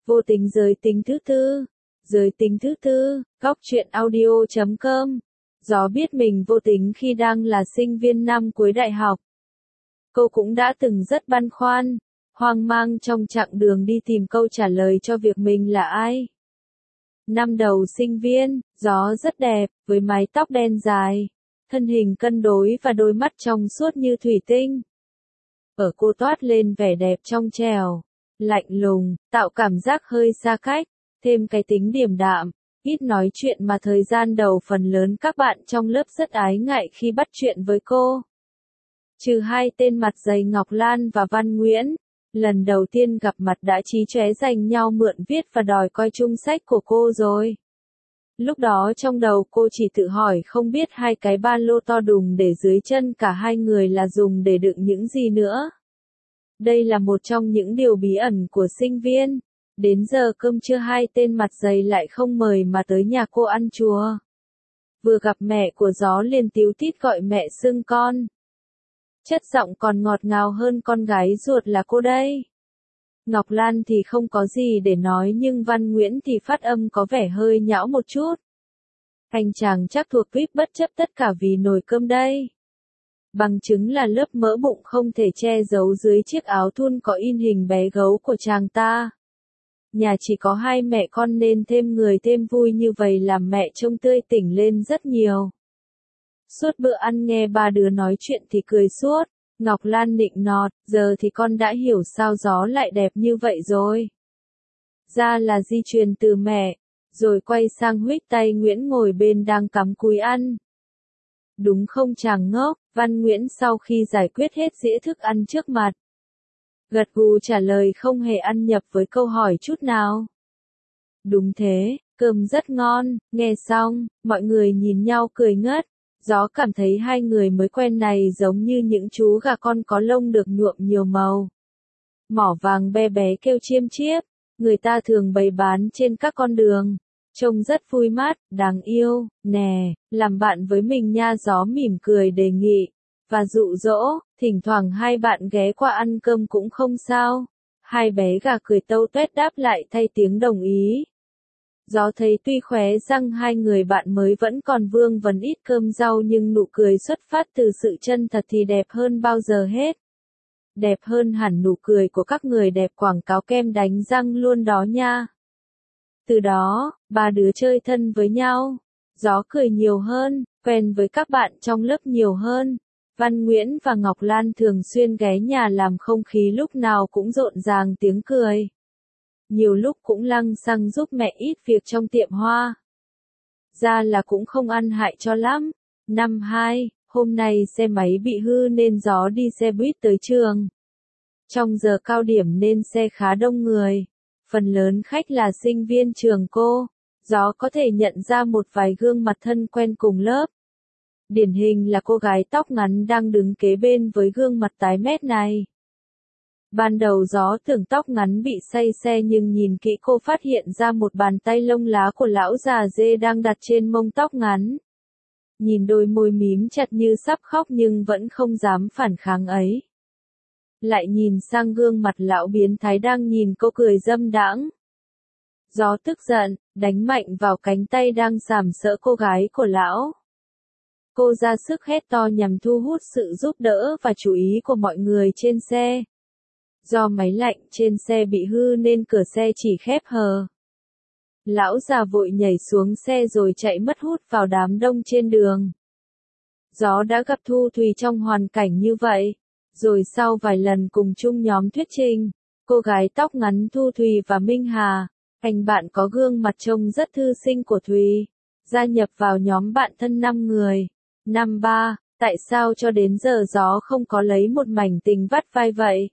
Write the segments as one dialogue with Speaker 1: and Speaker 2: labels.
Speaker 1: Vô tình giới tính thứ tư. Giới tính thứ tư, góc truyện audio.com. Gió biết mình vô tính khi đang là sinh viên năm cuối đại học. Cô cũng đã từng rất băn khoăn, hoang mang trong chặng đường đi tìm câu trả lời cho việc mình là ai. Năm đầu sinh viên, Gió rất đẹp, với mái tóc đen dài, thân hình cân đối và đôi mắt trong suốt như thủy tinh. Ở cô toát lên vẻ đẹp trong trẻo, lạnh lùng, tạo cảm giác hơi xa cách, thêm cái tính điềm đạm, ít nói chuyện mà thời gian đầu phần lớn các bạn trong lớp rất ái ngại khi bắt chuyện với cô. Trừ hai tên mặt dày Ngọc Lan và Văn Nguyễn, lần đầu tiên gặp mặt đã chí chóe giành nhau mượn viết và đòi coi chung sách của cô rồi. Lúc đó trong đầu cô chỉ tự hỏi không biết hai cái ba lô to đùng để dưới chân cả hai người là dùng để đựng những gì nữa. Đây là một trong những điều bí ẩn của sinh viên. Đến giờ cơm trưa hai tên mặt dày lại không mời mà tới nhà cô ăn chùa. Vừa gặp mẹ của Gió liền tíu tít gọi mẹ xưng con. Chất giọng còn ngọt ngào hơn con gái ruột là cô đây. Ngọc Lan thì không có gì để nói nhưng Văn Nguyễn thì phát âm có vẻ hơi nhão một chút. Anh chàng chắc thuộc VIP bất chấp tất cả vì nồi cơm đây. Bằng chứng là lớp mỡ bụng không thể che giấu dưới chiếc áo thun có in hình bé gấu của chàng ta. Nhà chỉ có hai mẹ con nên thêm người thêm vui như vậy làm mẹ trông tươi tỉnh lên rất nhiều. Suốt bữa ăn nghe ba đứa nói chuyện thì cười suốt. Ngọc Lan nịnh nọt, giờ thì con đã hiểu sao Gió lại đẹp như vậy rồi. Ra là di truyền từ mẹ, rồi quay sang huých tay Nguyễn ngồi bên đang cắm cúi ăn. Đúng không chàng ngốc, Văn Nguyễn sau khi giải quyết hết dĩa thức ăn trước mặt. Gật gù trả lời không hề ăn nhập với câu hỏi chút nào. Đúng thế, cơm rất ngon, nghe xong, mọi người nhìn nhau cười ngất. Gió cảm thấy hai người mới quen này giống như những chú gà con có lông được nhuộm nhiều màu. Mỏ vàng be bé kêu chiêm chiếp, người ta thường bày bán trên các con đường. Trông rất vui mắt, đáng yêu, nè, làm bạn với mình nha. Gió mỉm cười đề nghị, và dụ dỗ, thỉnh thoảng hai bạn ghé qua ăn cơm cũng không sao. Hai bé gà cười tâu tuét đáp lại thay tiếng đồng ý. Gió thấy tuy khóe răng hai người bạn mới vẫn còn vương vấn ít cơm rau nhưng nụ cười xuất phát từ sự chân thật thì đẹp hơn bao giờ hết. Đẹp hơn hẳn nụ cười của các người đẹp quảng cáo kem đánh răng luôn đó nha. Từ đó, ba đứa chơi thân với nhau. Gió cười nhiều hơn, quen với các bạn trong lớp nhiều hơn. Văn Nguyễn và Ngọc Lan thường xuyên ghé nhà làm không khí lúc nào cũng rộn ràng tiếng cười. Nhiều lúc cũng lăng xăng giúp mẹ ít việc trong tiệm hoa. Ra là cũng không ăn hại cho lắm. Năm 2, hôm nay xe máy bị hư nên Gió đi xe buýt tới trường. Trong giờ cao điểm nên xe khá đông người. Phần lớn khách là sinh viên trường cô. Gió có thể nhận ra một vài gương mặt thân quen cùng lớp. Điển hình là cô gái tóc ngắn đang đứng kế bên với gương mặt tái mét này. Ban đầu Gió tưởng tóc ngắn bị say xe nhưng nhìn kỹ cô phát hiện ra một bàn tay lông lá của lão già dê đang đặt trên mông tóc ngắn. Nhìn đôi môi mím chặt như sắp khóc nhưng vẫn không dám phản kháng ấy. Lại nhìn sang gương mặt lão biến thái đang nhìn cô cười dâm đãng. Gió tức giận, đánh mạnh vào cánh tay đang sàm sỡ cô gái của lão. Cô ra sức hét to nhằm thu hút sự giúp đỡ và chú ý của mọi người trên xe. Do máy lạnh trên xe bị hư nên cửa xe chỉ khép hờ. Lão già vội nhảy xuống xe rồi chạy mất hút vào đám đông trên đường. Gió đã gặp Thu Thùy trong hoàn cảnh như vậy. Rồi sau vài lần cùng chung nhóm thuyết trình, cô gái tóc ngắn Thu Thùy và Minh Hà, anh bạn có gương mặt trông rất thư sinh của Thùy, gia nhập vào nhóm bạn thân 5 người. Năm 3, tại sao cho đến giờ Gió không có lấy một mảnh tình vắt vai vậy?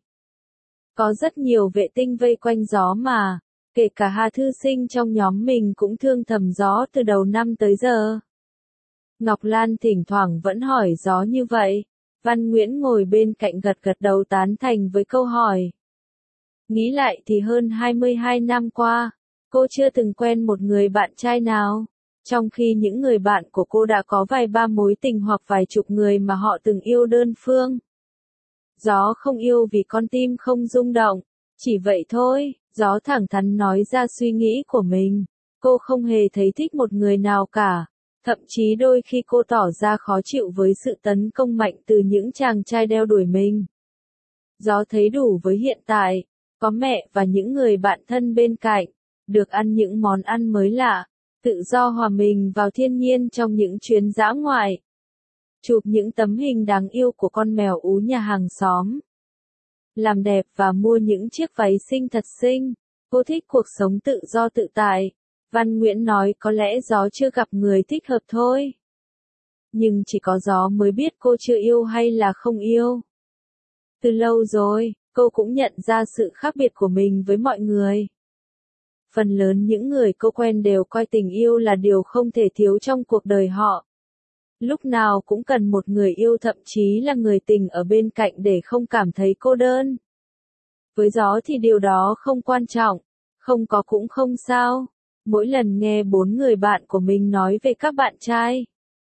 Speaker 1: Có rất nhiều vệ tinh vây quanh Gió mà, kể cả Hà thư sinh trong nhóm mình cũng thương thầm Gió từ đầu năm tới giờ. Ngọc Lan thỉnh thoảng vẫn hỏi Gió như vậy. Văn Nguyễn ngồi bên cạnh gật gật đầu tán thành với câu hỏi. Nghĩ lại thì hơn 22 năm qua, cô chưa từng quen một người bạn trai nào. Trong khi những người bạn của cô đã có vài ba mối tình hoặc vài chục người mà họ từng yêu đơn phương. Gió không yêu vì con tim không rung động, chỉ vậy thôi, Gió thẳng thắn nói ra suy nghĩ của mình. Cô không hề thấy thích một người nào cả. Thậm chí đôi khi cô tỏ ra khó chịu với sự tấn công mạnh từ những chàng trai đeo đuổi mình. Gió thấy đủ với hiện tại, có mẹ và những người bạn thân bên cạnh, được ăn những món ăn mới lạ, tự do hòa mình vào thiên nhiên trong những chuyến dã ngoại. Chụp những tấm hình đáng yêu của con mèo ú nhà hàng xóm. Làm đẹp và mua những chiếc váy xinh thật xinh. Cô thích cuộc sống tự do tự tại. Văn Nguyễn nói có lẽ Gió chưa gặp người thích hợp thôi. Nhưng chỉ có Gió mới biết cô chưa yêu hay là không yêu. Từ lâu rồi, cô cũng nhận ra sự khác biệt của mình với mọi người. Phần lớn những người cô quen đều coi tình yêu là điều không thể thiếu trong cuộc đời họ. Lúc nào cũng cần một người yêu, thậm chí là người tình ở bên cạnh để không cảm thấy cô đơn. Với Gió thì điều đó không quan trọng, không có cũng không sao. Mỗi lần nghe 4 người bạn của mình nói về các bạn trai,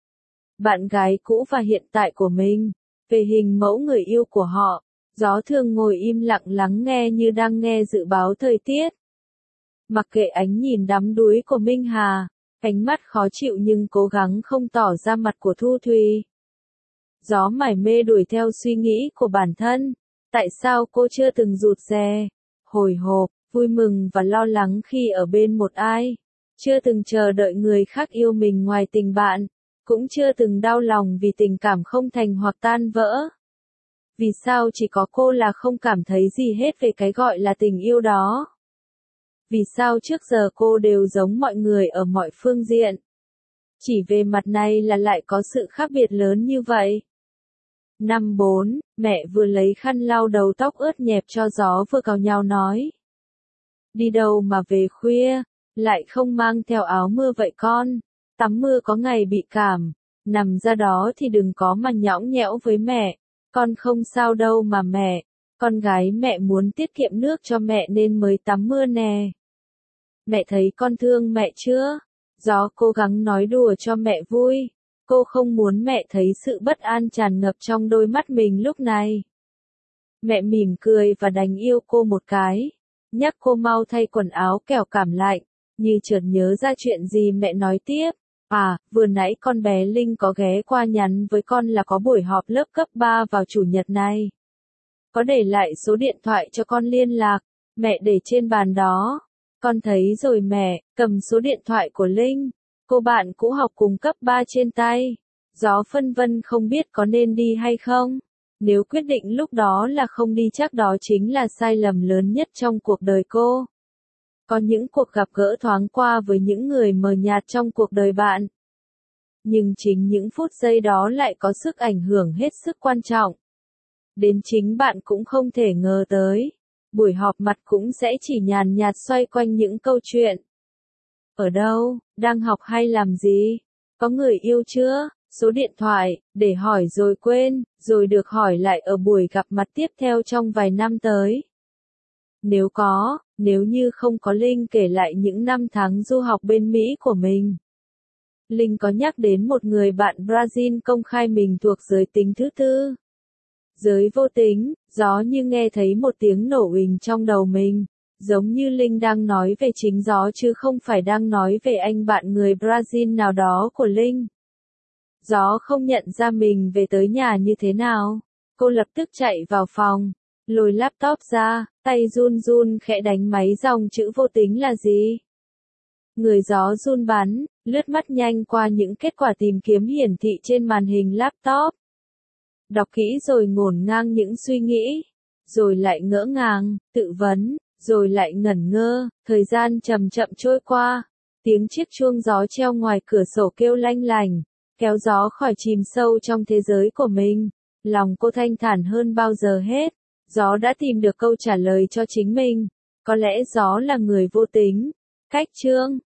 Speaker 1: bạn gái cũ và hiện tại của mình, về hình mẫu người yêu của họ, Gió thường ngồi im lặng lắng nghe như đang nghe dự báo thời tiết. Mặc kệ ánh nhìn đắm đuối của Minh Hà, ánh mắt khó chịu nhưng cố gắng không tỏ ra mặt của Thu Thùy. Gió mải mê đuổi theo suy nghĩ của bản thân. Tại sao cô chưa từng rụt rè, hồi hộp, vui mừng và lo lắng khi ở bên một ai? Chưa từng chờ đợi người khác yêu mình ngoài tình bạn, cũng chưa từng đau lòng vì tình cảm không thành hoặc tan vỡ. Vì sao chỉ có cô là không cảm thấy gì hết về cái gọi là tình yêu đó? Vì sao trước giờ cô đều giống mọi người ở mọi phương diện? Chỉ về mặt này là lại có sự khác biệt lớn như vậy. Năm 4, mẹ vừa lấy khăn lau đầu tóc ướt nhẹp cho Gió vừa càu nhàu nói. Đi đâu mà về khuya, lại không mang theo áo mưa vậy con? Tắm mưa có ngày bị cảm, nằm ra đó thì đừng có mà nhõng nhẽo với mẹ. Con không sao đâu mà mẹ, con gái mẹ muốn tiết kiệm nước cho mẹ nên mới tắm mưa nè. Mẹ thấy con thương mẹ chưa? Gió cố gắng nói đùa cho mẹ vui. Cô không muốn mẹ thấy sự bất an tràn ngập trong đôi mắt mình lúc này. Mẹ mỉm cười và đánh yêu cô một cái, nhắc cô mau thay quần áo kẻo cảm lạnh, như chợt nhớ ra chuyện gì mẹ nói tiếp. À, vừa nãy con bé Linh có ghé qua nhắn với con là có buổi họp lớp cấp 3 vào chủ nhật này. Có để lại số điện thoại cho con liên lạc, mẹ để trên bàn đó. Con thấy rồi mẹ, cầm số điện thoại của Linh, cô bạn cũ học cùng cấp 3 trên tay. Gió phân vân không biết có nên đi hay không. Nếu quyết định lúc đó là không đi chắc đó chính là sai lầm lớn nhất trong cuộc đời cô. Có những cuộc gặp gỡ thoáng qua với những người mờ nhạt trong cuộc đời bạn. Nhưng chính những phút giây đó lại có sức ảnh hưởng hết sức quan trọng. Đến chính bạn cũng không thể ngờ tới. Buổi họp mặt cũng sẽ chỉ nhàn nhạt xoay quanh những câu chuyện. Ở đâu, đang học hay làm gì? Có người yêu chưa? Số điện thoại, để hỏi rồi quên, rồi được hỏi lại ở buổi gặp mặt tiếp theo trong vài năm tới. Nếu có, nếu như không có Linh kể lại những năm tháng du học bên Mỹ của mình. Linh có nhắc đến một người bạn Brazil công khai mình thuộc giới tính thứ tư. Giới vô tính, Gió như nghe thấy một tiếng nổ uỳnh trong đầu mình, giống như Linh đang nói về chính Gió chứ không phải đang nói về anh bạn người Brazil nào đó của Linh. Gió không nhận ra mình về tới nhà như thế nào. Cô lập tức chạy vào phòng, lôi laptop ra, tay run run khẽ đánh máy dòng chữ vô tính là gì. Người Gió run bắn, lướt mắt nhanh qua những kết quả tìm kiếm hiển thị trên màn hình laptop. Đọc kỹ rồi ngổn ngang những suy nghĩ, rồi lại ngỡ ngàng, tự vấn, rồi lại ngẩn ngơ, thời gian chậm chậm trôi qua, tiếng chiếc chuông gió treo ngoài cửa sổ kêu lanh lành, kéo Gió khỏi chìm sâu trong thế giới của mình. Lòng cô thanh thản hơn bao giờ hết, Gió đã tìm được câu trả lời cho chính mình, có lẽ Gió là người vô tính. Cách chương